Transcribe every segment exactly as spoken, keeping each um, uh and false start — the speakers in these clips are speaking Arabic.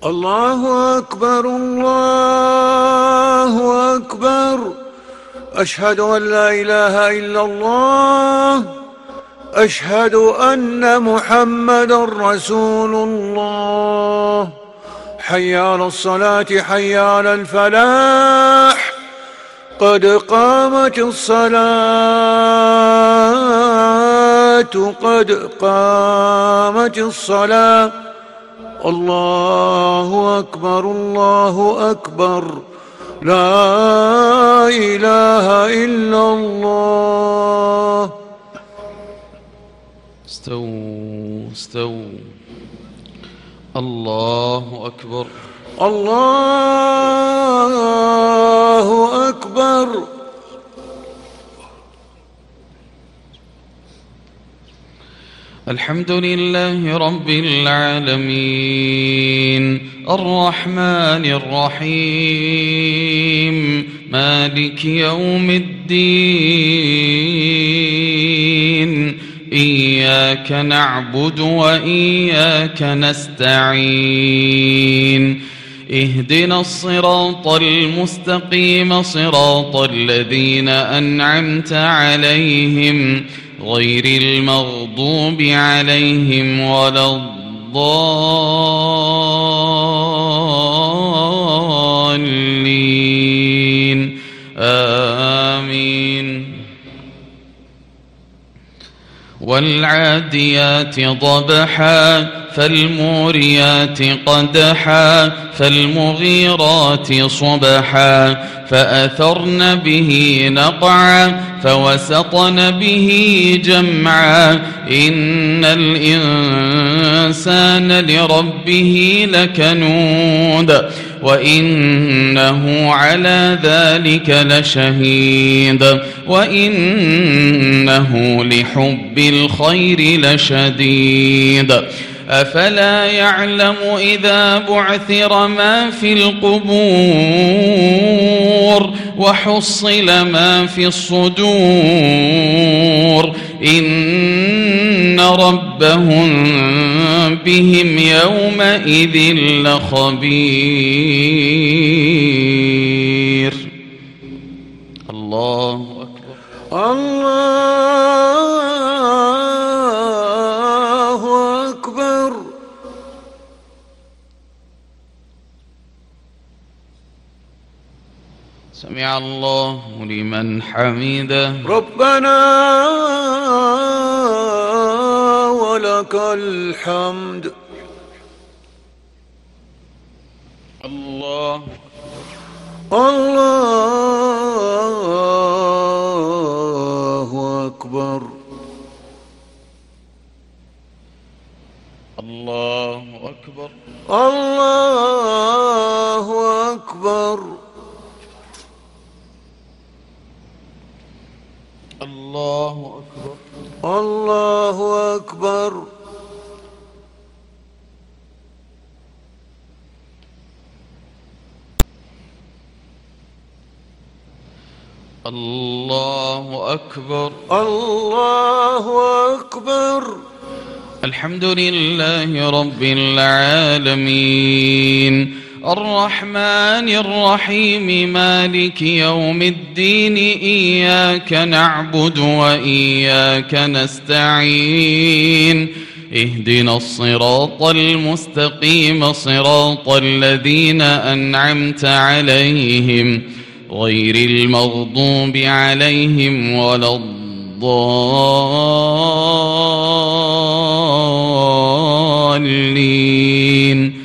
الله أكبر الله أكبر. أشهد أن لا إله إلا الله. أشهد أن محمدًا رسول الله. حي على الصلاة حي على الفلاح. قد قامت الصلاة قد قامت الصلاة. الله أكبر الله أكبر. لا إله إلا الله. استووا استووا. الله أكبر الله أكبر. الحمد لله رب العالمين الرحمن الرحيم مالك يوم الدين إياك نعبد وإياك نستعين اهدنا الصراط المستقيم صراط الذين أنعمت عليهم غير المغضوب عليهم ولا الضالين آمين. والعاديات ضبحا فالموريات قدحا فالمغيرات صبحا فأثرن به نقعا فوسطن به جمعا إن الإنسان لربه لكنود وإنه على ذلك لشهيد وإنه لحب الخير لشديد. أفلا يعلم إذا بعثر ما في القبور وحصل ما في الصدور إن ربهم بهم يومئذ لخبير. الله أكبر الله أكبر. سمع الله لمن حمده. ربنا ولك الحمد. الله الله أكبر. الله أكبر الله أكبر. الله أكبر الله أكبر. الله أكبر الله أكبر. الحمد لله رب العالمين الرحمن الرحيم مالك يوم الدين إياك نعبد وإياك نستعين اهدنا الصراط المستقيم صراط الذين أنعمت عليهم غير المغضوب عليهم ولا الضالين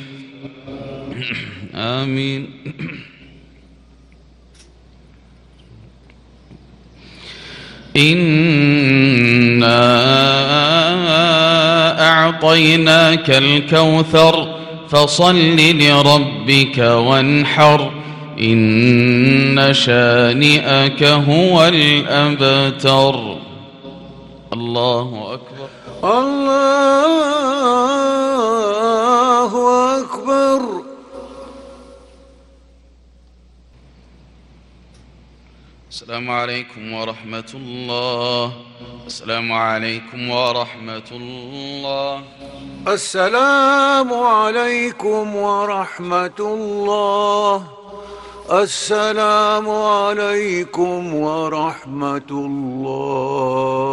آمين. إنا أعطيناك الكوثر فصل لربك وانحر إن شانئك هو الأبتر. الله أكبر الله أكبر. السلام عليكم ورحمة الله. السلام عليكم ورحمة الله. السلام عليكم ورحمة الله. السلام عليكم ورحمة الله.